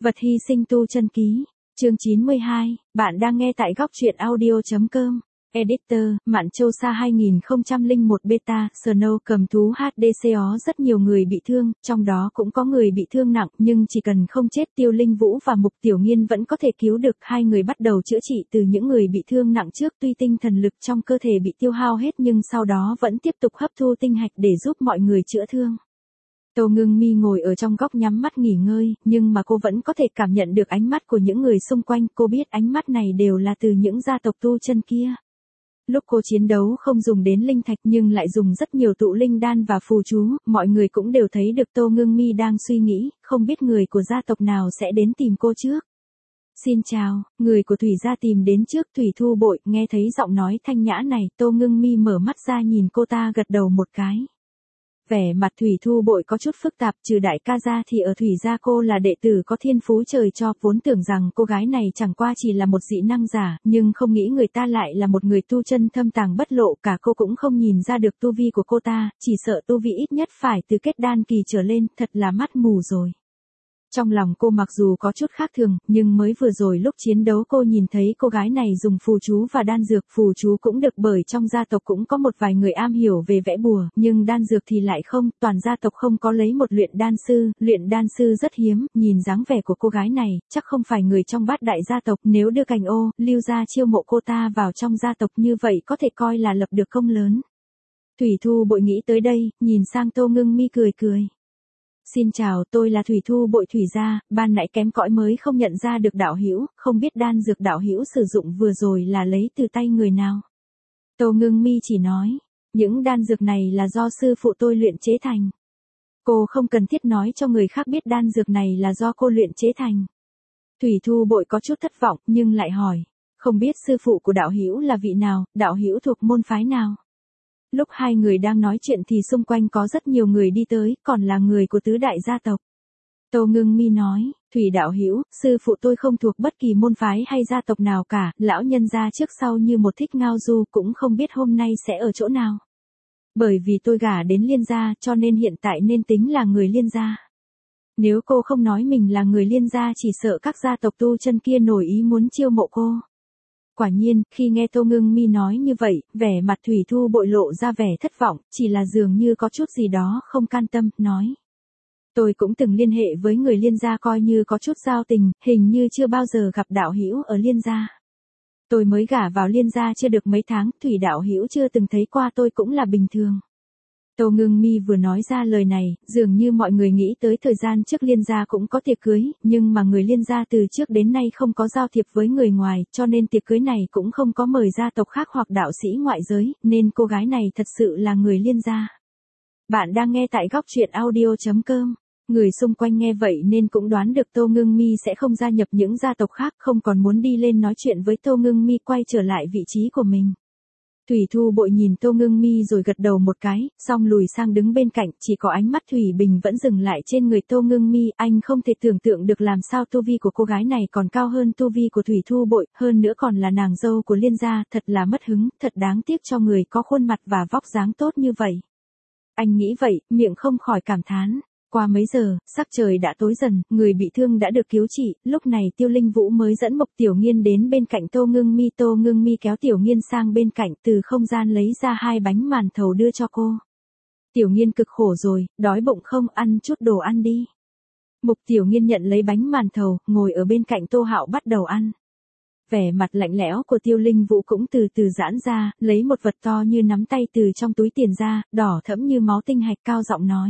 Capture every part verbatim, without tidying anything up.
Vật hy sinh tu chân ký, chương chín mươi hai, bạn đang nghe tại góc truyện audio.com. Editor, Mạn Châu Sa hai không không một Beta, Snow cầm thú hát đê xê ó rất nhiều người bị thương, trong đó cũng có người bị thương nặng, nhưng chỉ cần không chết Tiêu Linh Vũ và Mục Tiểu Nghiên vẫn có thể cứu được. Hai người bắt đầu chữa trị từ những người bị thương nặng trước, tuy tinh thần lực trong cơ thể bị tiêu hao hết nhưng sau đó vẫn tiếp tục hấp thu tinh hạch để giúp mọi người chữa thương. Tô Ngưng Mi ngồi ở trong góc nhắm mắt nghỉ ngơi, nhưng mà cô vẫn có thể cảm nhận được ánh mắt của những người xung quanh, cô biết ánh mắt này đều là từ những gia tộc tu chân kia. Lúc cô chiến đấu không dùng đến linh thạch nhưng lại dùng rất nhiều tụ linh đan và phù chú, mọi người cũng đều thấy được Tô Ngưng Mi đang suy nghĩ, không biết người của gia tộc nào sẽ đến tìm cô trước. Xin chào, người của Thủy gia tìm đến trước. Thủy Thu Bội. Nghe thấy giọng nói thanh nhã này, Tô Ngưng Mi mở mắt ra nhìn cô ta gật đầu một cái. Vẻ mặt Thủy Thu Bội có chút phức tạp, trừ đại ca ra thì ở Thủy gia cô là đệ tử có thiên phú trời cho, vốn tưởng rằng cô gái này chẳng qua chỉ là một dị năng giả, nhưng không nghĩ người ta lại là một người tu chân thâm tàng bất lộ, cả cô cũng không nhìn ra được tu vi của cô ta, chỉ sợ tu vi ít nhất phải từ kết đan kỳ trở lên, thật là mắt mù rồi. Trong lòng cô mặc dù có chút khác thường, nhưng mới vừa rồi lúc chiến đấu cô nhìn thấy cô gái này dùng phù chú và đan dược. Phù chú cũng được bởi trong gia tộc cũng có một vài người am hiểu về vẽ bùa, nhưng đan dược thì lại không, toàn gia tộc không có lấy một luyện đan sư, luyện đan sư rất hiếm, nhìn dáng vẻ của cô gái này, chắc không phải người trong bát đại gia tộc, nếu đưa Cành Ô, Lưu gia chiêu mộ cô ta vào trong gia tộc như vậy có thể coi là lập được công lớn. Thủy Thu Bội nghĩ tới đây, nhìn sang Tô Ngưng Mi cười cười. Xin chào, tôi là Thủy Thu Bội Thủy gia, ban nãy kém cỏi mới không nhận ra được đạo hữu, không biết đan dược đạo hữu sử dụng vừa rồi là lấy từ tay người nào. Tô Ngưng Mi chỉ nói, những đan dược này là do sư phụ tôi luyện chế thành. Cô không cần thiết nói cho người khác biết đan dược này là do cô luyện chế thành. Thủy Thu Bội có chút thất vọng, nhưng lại hỏi, không biết sư phụ của đạo hữu là vị nào, đạo hữu thuộc môn phái nào. Lúc hai người đang nói chuyện thì xung quanh có rất nhiều người đi tới, còn là người của tứ đại gia tộc. Tô Ngưng Mi nói, Thủy đạo hữu, sư phụ tôi không thuộc bất kỳ môn phái hay gia tộc nào cả, lão nhân gia trước sau như một thích ngao du, cũng không biết hôm nay sẽ ở chỗ nào. Bởi vì tôi gả đến Liên gia cho nên hiện tại nên tính là người Liên gia. Nếu cô không nói mình là người Liên gia chỉ sợ các gia tộc tu chân kia nổi ý muốn chiêu mộ cô. Quả nhiên, khi nghe Tô Ngưng Mi nói như vậy, vẻ mặt Thủy Thu Bội lộ ra vẻ thất vọng, chỉ là dường như có chút gì đó không can tâm, nói. Tôi cũng từng liên hệ với người Liên gia coi như có chút giao tình, hình như chưa bao giờ gặp đạo hữu ở Liên gia. Tôi mới gả vào Liên gia chưa được mấy tháng, Thủy đạo hữu chưa từng thấy qua tôi cũng là bình thường. Tô Ngưng Mi vừa nói ra lời này, dường như mọi người nghĩ tới thời gian trước Liên gia cũng có tiệc cưới, nhưng mà người Liên gia từ trước đến nay không có giao thiệp với người ngoài, cho nên tiệc cưới này cũng không có mời gia tộc khác hoặc đạo sĩ ngoại giới, nên cô gái này thật sự là người Liên gia. Bạn đang nghe tại góc truyện audio.com. Người xung quanh nghe vậy nên cũng đoán được Tô Ngưng Mi sẽ không gia nhập những gia tộc khác, không còn muốn đi lên nói chuyện với Tô Ngưng Mi, quay trở lại vị trí của mình. Thủy Thu Bội nhìn Tô Ngưng Mi rồi gật đầu một cái, xong lùi sang đứng bên cạnh, chỉ có ánh mắt Thủy Bình vẫn dừng lại trên người Tô Ngưng Mi, anh không thể tưởng tượng được làm sao tu vi của cô gái này còn cao hơn tu vi của Thủy Thu Bội, hơn nữa còn là nàng dâu của Liên gia, thật là mất hứng, thật đáng tiếc cho người có khuôn mặt và vóc dáng tốt như vậy. Anh nghĩ vậy, miệng không khỏi cảm thán. Qua mấy giờ, sắc trời đã tối dần, người bị thương đã được cứu trị, lúc này Tiêu Linh Vũ mới dẫn Mộc Tiểu Nghiên đến bên cạnh Tô Ngưng Mi. Tô Ngưng Mi kéo Tiểu Nghiên sang bên cạnh, từ không gian lấy ra hai bánh màn thầu đưa cho cô. Tiểu Nghiên cực khổ rồi, đói bụng không, ăn chút đồ ăn đi. Mộc Tiểu Nghiên nhận lấy bánh màn thầu, ngồi ở bên cạnh Tô Hạo bắt đầu ăn. Vẻ mặt lạnh lẽo của Tiêu Linh Vũ cũng từ từ giãn ra, lấy một vật to như nắm tay từ trong túi tiền ra, đỏ thẫm như máu tinh hạch, cao giọng nói.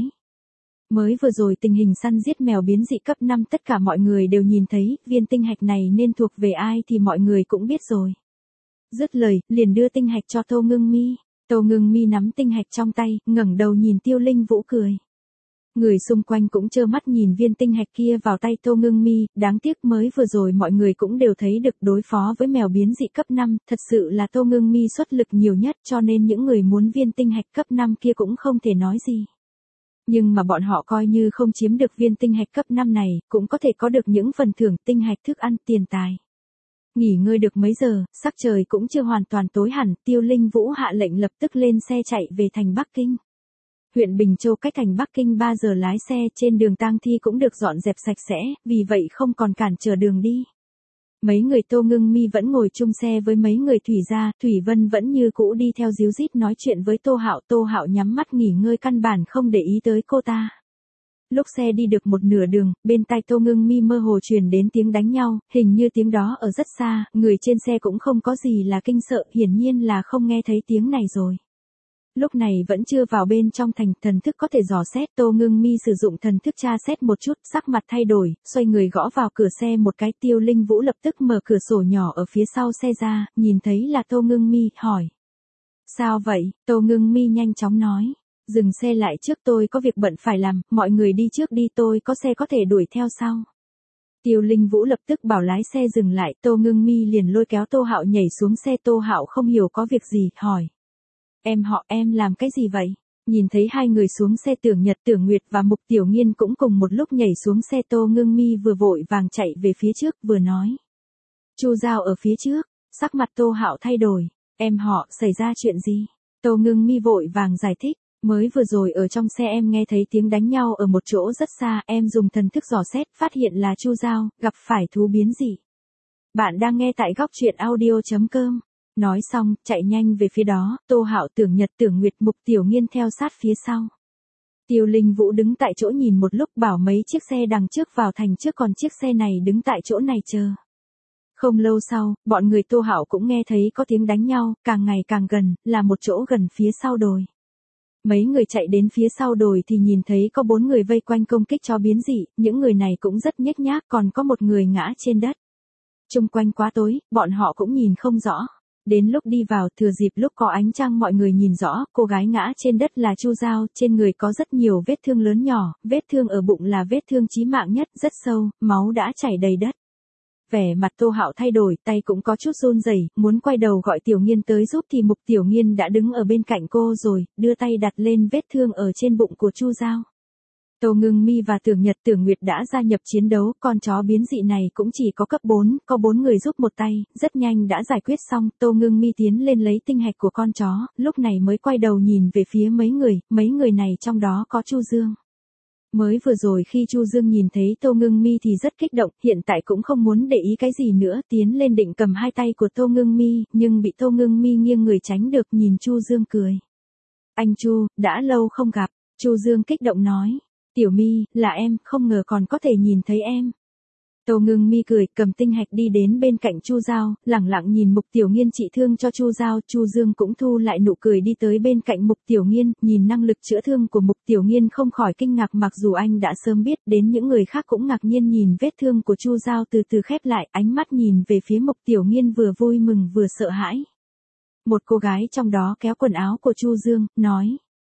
Mới vừa rồi tình hình săn giết mèo biến dị cấp năm tất cả mọi người đều nhìn thấy, viên tinh hạch này nên thuộc về ai thì mọi người cũng biết rồi. Dứt lời, liền đưa tinh hạch cho Tô Ngưng Mi. Tô Ngưng Mi nắm tinh hạch trong tay, ngẩng đầu nhìn Tiêu Linh Vũ cười. Người xung quanh cũng trơ mắt nhìn viên tinh hạch kia vào tay Tô Ngưng Mi, đáng tiếc mới vừa rồi mọi người cũng đều thấy được đối phó với mèo biến dị cấp năm, thật sự là Tô Ngưng Mi xuất lực nhiều nhất cho nên những người muốn viên tinh hạch cấp năm kia cũng không thể nói gì. Nhưng mà bọn họ coi như không chiếm được viên tinh hạch cấp năm này, cũng có thể có được những phần thưởng tinh hạch, thức ăn, tiền tài. Nghỉ ngơi được mấy giờ, sắc trời cũng chưa hoàn toàn tối hẳn, Tiêu Linh Vũ hạ lệnh lập tức lên xe chạy về thành Bắc Kinh. huyện Bình Châu cách thành Bắc Kinh ba giờ lái xe, trên đường tang thi cũng được dọn dẹp sạch sẽ, vì vậy không còn cản trở đường đi. Mấy người Tô Ngưng Mi vẫn ngồi chung xe với mấy người Thủy gia, Thủy Vân vẫn như cũ đi theo díu dít nói chuyện với Tô Hạo, Tô Hạo nhắm mắt nghỉ ngơi căn bản không để ý tới cô ta. Lúc xe đi được một nửa đường, bên tai Tô Ngưng Mi mơ hồ truyền đến tiếng đánh nhau, hình như tiếng đó ở rất xa, người trên xe cũng không có gì là kinh sợ, hiển nhiên là không nghe thấy tiếng này rồi. Lúc này vẫn chưa vào bên trong thành, thần thức có thể dò xét, Tô Ngưng Mi sử dụng thần thức tra xét một chút, sắc mặt thay đổi, xoay người gõ vào cửa xe một cái, Tiêu Linh Vũ lập tức mở cửa sổ nhỏ ở phía sau xe ra, nhìn thấy là Tô Ngưng Mi, hỏi. Sao vậy? Tô Ngưng Mi nhanh chóng nói. Dừng xe lại trước, tôi có việc bận phải làm, mọi người đi trước đi, tôi có xe có thể đuổi theo sau. Tiêu Linh Vũ lập tức bảo lái xe dừng lại, Tô Ngưng Mi liền lôi kéo Tô Hạo nhảy xuống xe, Tô Hạo không hiểu có việc gì, hỏi. Em họ, em làm cái gì vậy? Nhìn thấy hai người xuống xe, Tưởng Nhật, Tưởng Nguyệt và Mục Tiểu Nghiên cũng cùng một lúc nhảy xuống xe, Tô Ngưng Mi vừa vội vàng chạy về phía trước, vừa nói. Chu Giao ở phía trước, sắc mặt Tô Hạo thay đổi, em họ, xảy ra chuyện gì? Tô Ngưng Mi vội vàng giải thích. Mới vừa rồi ở trong xe em nghe thấy tiếng đánh nhau ở một chỗ rất xa, em dùng thần thức dò xét, phát hiện là Chu Giao, gặp phải thú biến dị. Bạn đang nghe tại góc truyện audio chấm com. Nói xong, chạy nhanh về phía đó, Tô Hạo, Tưởng Nhật, Tưởng Nguyệt, Mục Tiểu Nghiên theo sát phía sau. Tiêu Linh Vũ đứng tại chỗ nhìn một lúc, bảo mấy chiếc xe đằng trước vào thành trước, còn chiếc xe này đứng tại chỗ này chờ. Không lâu sau, bọn người Tô Hạo cũng nghe thấy có tiếng đánh nhau, càng ngày càng gần, là một chỗ gần phía sau đồi. Mấy người chạy đến phía sau đồi thì nhìn thấy có bốn người vây quanh công kích chó biến dị, những người này cũng rất nhếch nhác, còn có một người ngã trên đất. Chung quanh quá tối, bọn họ cũng nhìn không rõ. Đến lúc đi vào, thừa dịp lúc có ánh trăng mọi người nhìn rõ, cô gái ngã trên đất là Chu Giao, trên người có rất nhiều vết thương lớn nhỏ, vết thương ở bụng là vết thương chí mạng nhất, rất sâu, máu đã chảy đầy đất. Vẻ mặt Tô Hạo thay đổi, tay cũng có chút run rẩy, muốn quay đầu gọi Tiểu Nghiên tới giúp thì Mục Tiểu Nghiên đã đứng ở bên cạnh cô rồi, đưa tay đặt lên vết thương ở trên bụng của Chu Giao. Tô Ngưng Mi và Tưởng Nhật, Tưởng Nguyệt đã gia nhập chiến đấu, con chó biến dị này cũng chỉ có cấp bốn, có bốn người giúp một tay, rất nhanh đã giải quyết xong, Tô Ngưng Mi tiến lên lấy tinh hạch của con chó, lúc này mới quay đầu nhìn về phía mấy người, mấy người này trong đó có Chu Dương. Mới vừa rồi khi Chu Dương nhìn thấy Tô Ngưng Mi thì rất kích động, hiện tại cũng không muốn để ý cái gì nữa, tiến lên định cầm hai tay của Tô Ngưng Mi, nhưng bị Tô Ngưng Mi nghiêng người tránh được, nhìn Chu Dương cười. Anh Chu, đã lâu không gặp, Chu Dương kích động nói. Tiểu Mi, là em, không ngờ còn có thể nhìn thấy em. Tô Ngưng Mi cười, cầm tinh hạch đi đến bên cạnh Chu Giao, lẳng lặng nhìn Mục Tiểu Nghiên trị thương cho Chu Giao, Chu Dương cũng thu lại nụ cười đi tới bên cạnh Mục Tiểu Nghiên, nhìn năng lực chữa thương của Mục Tiểu Nghiên không khỏi kinh ngạc, mặc dù anh đã sớm biết, đến những người khác cũng ngạc nhiên nhìn vết thương của Chu Giao từ từ khép lại, ánh mắt nhìn về phía Mục Tiểu Nghiên vừa vui mừng vừa sợ hãi. Một cô gái trong đó kéo quần áo của Chu Dương, nói: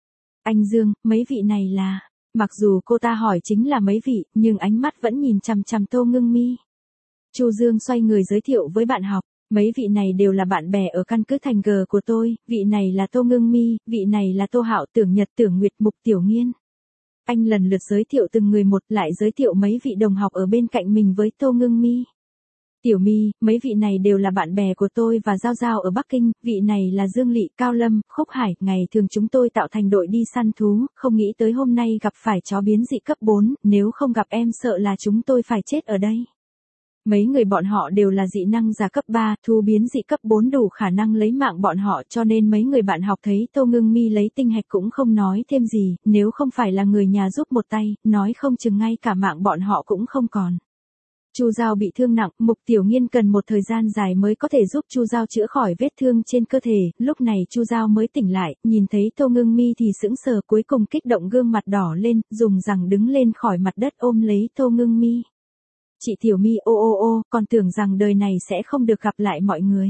Anh Dương, mấy vị này là... Mặc dù cô ta hỏi chính là mấy vị, nhưng ánh mắt vẫn nhìn chằm chằm Tô Ngưng Mi. Chu Dương xoay người giới thiệu với bạn học, mấy vị này đều là bạn bè ở căn cứ thành G của tôi, vị này là Tô Ngưng Mi, vị này là Tô Hạo, Tưởng Nhật, Tưởng Nguyệt, Mục Tiểu Nghiên. Anh lần lượt giới thiệu từng người một, lại giới thiệu mấy vị đồng học ở bên cạnh mình với Tô Ngưng Mi. Tiểu Mi, mấy vị này đều là bạn bè của tôi và Giao Giao ở Bắc Kinh, vị này là Dương Lị, Cao Lâm, Khúc Hải, ngày thường chúng tôi tạo thành đội đi săn thú, không nghĩ tới hôm nay gặp phải chó biến dị cấp bốn, nếu không gặp em sợ là chúng tôi phải chết ở đây. Mấy người bọn họ đều là dị năng giả cấp ba, thú biến dị cấp bốn đủ khả năng lấy mạng bọn họ, cho nên mấy người bạn học thấy Tô Ngưng Mi lấy tinh hạch cũng không nói thêm gì, nếu không phải là người nhà giúp một tay, nói không chừng ngay cả mạng bọn họ cũng không còn. Chu Giao bị thương nặng, Mục Tiểu Nghiên cần một thời gian dài mới có thể giúp Chu Giao chữa khỏi vết thương trên cơ thể, lúc này Chu Giao mới tỉnh lại, nhìn thấy Tô Ngưng Mi thì sững sờ, cuối cùng kích động gương mặt đỏ lên, dùng rằng đứng lên khỏi mặt đất ôm lấy Tô Ngưng Mi. Chị Tiểu Mi, ô ô ô, còn tưởng rằng đời này sẽ không được gặp lại mọi người.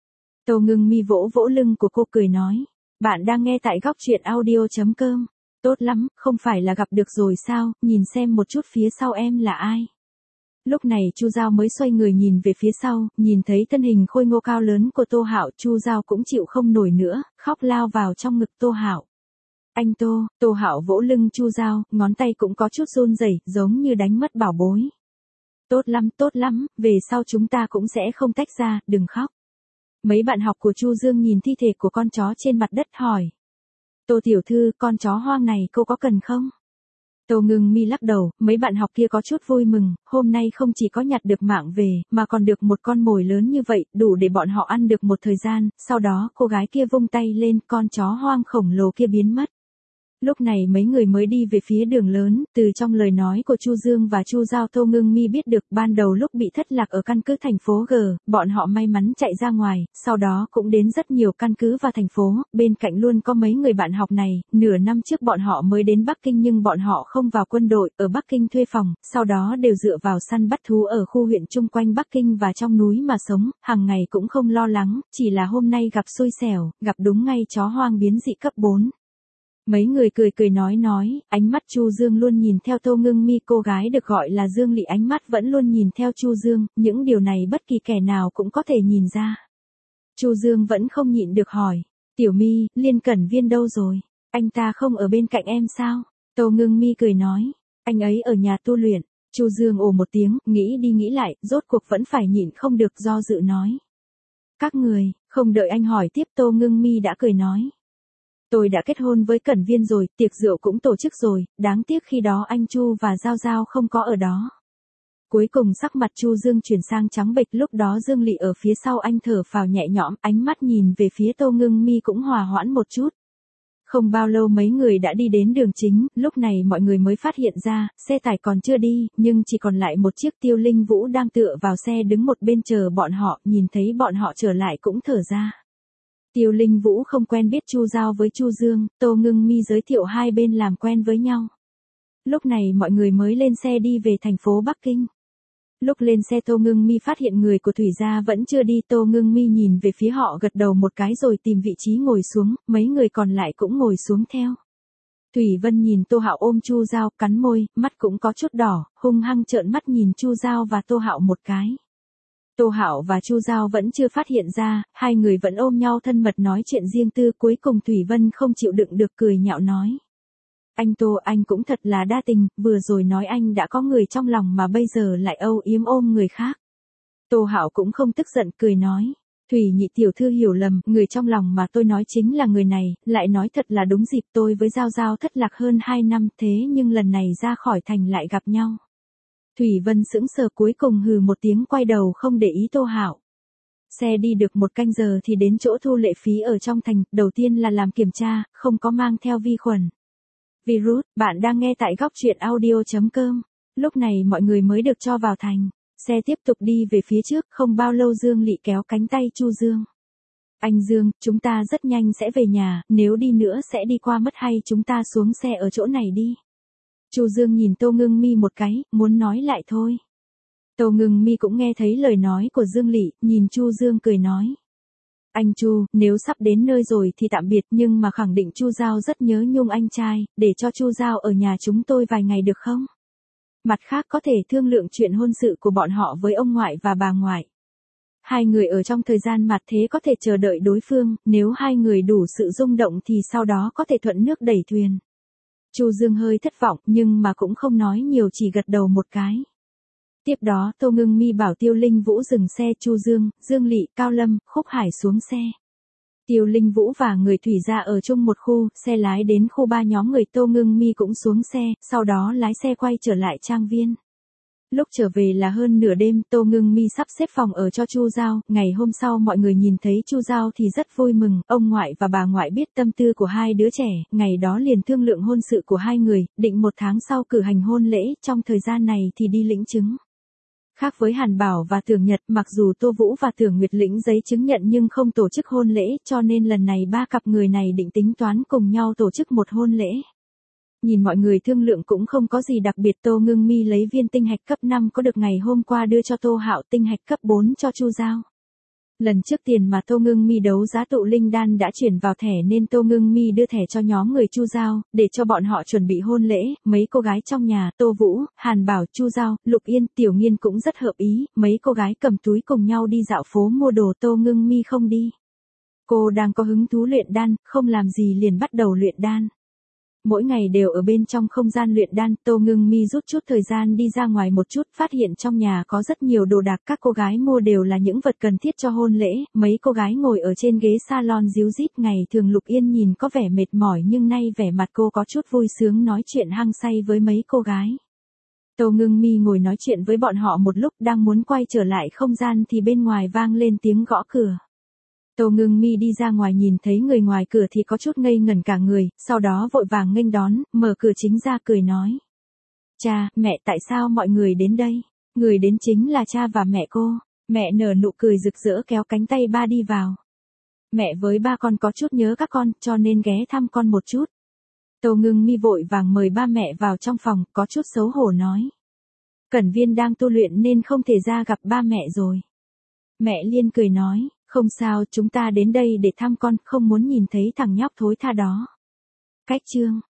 Tô Ngưng Mi vỗ vỗ lưng của cô cười nói, bạn đang nghe tại góc truyện audio chấm com, tốt lắm, không phải là gặp được rồi sao, nhìn xem một chút phía sau em là ai. Lúc này Chu Giao mới xoay người nhìn về phía sau, nhìn thấy thân hình khôi ngô cao lớn của Tô Hạo, Chu Giao cũng chịu không nổi nữa, khóc lao vào trong ngực Tô Hạo. Anh Tô, Tô Hạo vỗ lưng Chu Giao, ngón tay cũng có chút run rẩy, giống như đánh mất bảo bối. Tốt lắm, tốt lắm, về sau chúng ta cũng sẽ không tách ra, đừng khóc. Mấy bạn học của Chu Dương nhìn thi thể của con chó trên mặt đất hỏi. Tô tiểu thư, con chó hoang này cô có cần không? Tô Ngưng Mi lắc đầu, mấy bạn học kia có chút vui mừng, hôm nay không chỉ có nhặt được mạng về, mà còn được một con mồi lớn như vậy, đủ để bọn họ ăn được một thời gian, sau đó cô gái kia vung tay lên, con chó hoang khổng lồ kia biến mất. Lúc này mấy người mới đi về phía đường lớn, từ trong lời nói của Chu Dương và Chu Giao Tô Ngưng Mi biết được ban đầu lúc bị thất lạc ở căn cứ thành phố G, bọn họ may mắn chạy ra ngoài, sau đó cũng đến rất nhiều căn cứ và thành phố, bên cạnh luôn có mấy người bạn học này, nửa năm trước bọn họ mới đến Bắc Kinh nhưng bọn họ không vào quân đội, ở Bắc Kinh thuê phòng, sau đó đều dựa vào săn bắt thú ở khu huyện chung quanh Bắc Kinh và trong núi mà sống, hàng ngày cũng không lo lắng, chỉ là hôm nay gặp xui xẻo, gặp đúng ngay chó hoang biến dị cấp bốn. Mấy người cười cười nói nói, ánh mắt Chu Dương luôn nhìn theo Tô Ngưng Mi, cô gái được gọi là Dương Lị ánh mắt vẫn luôn nhìn theo Chu Dương, những điều này bất kỳ kẻ nào cũng có thể nhìn ra. Chu Dương vẫn không nhịn được hỏi, Tiểu Mi, Liên Cẩn Viên đâu rồi? Anh ta không ở bên cạnh em sao? Tô Ngưng Mi cười nói, anh ấy ở nhà tu luyện. Chu Dương ồ một tiếng, nghĩ đi nghĩ lại, rốt cuộc vẫn phải nhịn không được do dự nói. Các người, không đợi anh hỏi tiếp Tô Ngưng Mi đã cười nói. Tôi đã kết hôn với Cẩn Viên rồi, tiệc rượu cũng tổ chức rồi, đáng tiếc khi đó anh Chu và Giao Giao không có ở đó. Cuối cùng sắc mặt Chu Dương chuyển sang trắng bệch, lúc đó Dương Lị ở phía sau anh thở phào nhẹ nhõm, ánh mắt nhìn về phía Tô Ngưng Mi cũng hòa hoãn một chút. Không bao lâu mấy người đã đi đến đường chính, lúc này mọi người mới phát hiện ra, xe tải còn chưa đi, nhưng chỉ còn lại một chiếc Tiêu Linh Vũ đang tựa vào xe đứng một bên chờ bọn họ, nhìn thấy bọn họ trở lại cũng thở ra. Tiêu Linh Vũ không quen biết Chu Giao với Chu Dương, Tô Ngưng Mi giới thiệu hai bên làm quen với nhau. Lúc này mọi người mới lên xe đi về thành phố Bắc Kinh. Lúc lên xe Tô Ngưng Mi phát hiện người của Thủy gia vẫn chưa đi, Tô Ngưng Mi nhìn về phía họ gật đầu một cái rồi tìm vị trí ngồi xuống, mấy người còn lại cũng ngồi xuống theo. Thủy Vân nhìn Tô Hạo ôm Chu Giao, cắn môi, mắt cũng có chút đỏ, hung hăng trợn mắt nhìn Chu Giao và Tô Hạo một cái. Tô Hạo và Chu Giao vẫn chưa phát hiện ra, hai người vẫn ôm nhau thân mật nói chuyện riêng tư, cuối cùng Thủy Vân không chịu đựng được cười nhạo nói. Anh Tô, anh cũng thật là đa tình, vừa rồi nói anh đã có người trong lòng mà bây giờ lại âu yếm ôm người khác. Tô Hạo cũng không tức giận, cười nói. Thủy nhị tiểu thư hiểu lầm, người trong lòng mà tôi nói chính là người này, lại nói thật là đúng dịp tôi với Giao Giao thất lạc hơn hai năm thế nhưng lần này ra khỏi thành lại gặp nhau. Thủy Vân sững sờ, cuối cùng hừ một tiếng quay đầu không để ý Tô Hạo. Xe đi được một canh giờ thì đến chỗ thu lệ phí ở trong thành, đầu tiên là làm kiểm tra, không có mang theo vi khuẩn. Virus, bạn đang nghe tại góc truyện audio chấm com. Lúc này mọi người mới được cho vào thành. Xe tiếp tục đi về phía trước, không bao lâu Dương Lị kéo cánh tay Chu Dương. Anh Dương, chúng ta rất nhanh sẽ về nhà, nếu đi nữa sẽ đi qua mất, hay chúng ta xuống xe ở chỗ này đi. Chu Dương nhìn Tô Ngưng Mi một cái, muốn nói lại thôi. Tô Ngưng Mi cũng nghe thấy lời nói của Dương Lị, nhìn Chu Dương cười nói. Anh Chu, nếu sắp đến nơi rồi thì tạm biệt, nhưng mà khẳng định Chu Giao rất nhớ nhung anh trai, để cho Chu Giao ở nhà chúng tôi vài ngày được không? Mặt khác có thể thương lượng chuyện hôn sự của bọn họ với ông ngoại và bà ngoại. Hai người ở trong thời gian mặt thế có thể chờ đợi đối phương, nếu hai người đủ sự rung động thì sau đó có thể thuận nước đẩy thuyền. Chu Dương hơi thất vọng nhưng mà cũng không nói nhiều, chỉ gật đầu một cái. Tiếp đó Tô Ngưng Mi bảo Tiêu Linh Vũ dừng xe, Chu Dương, Dương Lị, Cao Lâm, Khúc Hải xuống xe. Tiêu Linh Vũ và người Thủy gia ở chung một khu, xe lái đến khu ba nhóm người, Tô Ngưng Mi cũng xuống xe, sau đó lái xe quay trở lại trang viên. Lúc trở về là hơn nửa đêm, Tô Ngưng Mi sắp xếp phòng ở cho Chu Giao, ngày hôm sau mọi người nhìn thấy Chu Giao thì rất vui mừng, ông ngoại và bà ngoại biết tâm tư của hai đứa trẻ, ngày đó liền thương lượng hôn sự của hai người, định một tháng sau cử hành hôn lễ, trong thời gian này thì đi lĩnh chứng. Khác với Hàn Bảo và Tưởng Nhật, mặc dù Tô Vũ và Tưởng Nguyệt lĩnh giấy chứng nhận nhưng không tổ chức hôn lễ, cho nên lần này ba cặp người này định tính toán cùng nhau tổ chức một hôn lễ. Nhìn mọi người thương lượng cũng không có gì đặc biệt, Tô Ngưng Mi lấy viên tinh hạch cấp năm có được ngày hôm qua đưa cho Tô Hạo, tinh hạch cấp bốn cho Chu Giao. Lần trước tiền mà Tô Ngưng Mi đấu giá tụ linh đan đã chuyển vào thẻ nên Tô Ngưng Mi đưa thẻ cho nhóm người Chu Giao, để cho bọn họ chuẩn bị hôn lễ, mấy cô gái trong nhà, Tô Vũ, Hàn Bảo, Chu Giao, Lục Yên, Tiểu Nghiên cũng rất hợp ý, mấy cô gái cầm túi cùng nhau đi dạo phố mua đồ, Tô Ngưng Mi không đi. Cô đang có hứng thú luyện đan, không làm gì liền bắt đầu luyện đan. Mỗi ngày đều ở bên trong không gian luyện đan, Tô Ngưng Mi rút chút thời gian đi ra ngoài một chút, phát hiện trong nhà có rất nhiều đồ đạc các cô gái mua đều là những vật cần thiết cho hôn lễ, mấy cô gái ngồi ở trên ghế salon díu dít, ngày thường Lục Yên nhìn có vẻ mệt mỏi nhưng nay vẻ mặt cô có chút vui sướng nói chuyện hăng say với mấy cô gái. Tô Ngưng Mi ngồi nói chuyện với bọn họ một lúc đang muốn quay trở lại không gian thì bên ngoài vang lên tiếng gõ cửa. Tô Ngưng Mi đi ra ngoài nhìn thấy người ngoài cửa thì có chút ngây ngẩn cả người, sau đó vội vàng nghênh đón, mở cửa chính ra cười nói. Cha, mẹ tại sao mọi người đến đây? Người đến chính là cha và mẹ cô. Mẹ nở nụ cười rực rỡ kéo cánh tay ba đi vào. Mẹ với ba con có chút nhớ các con cho nên ghé thăm con một chút. Tô Ngưng Mi vội vàng mời ba mẹ vào trong phòng, có chút xấu hổ nói. Cẩn Viên đang tu luyện nên không thể ra gặp ba mẹ rồi. Mẹ Liên cười nói. Không sao, chúng ta đến đây để thăm con, không muốn nhìn thấy thằng nhóc thối tha đó. Cách chương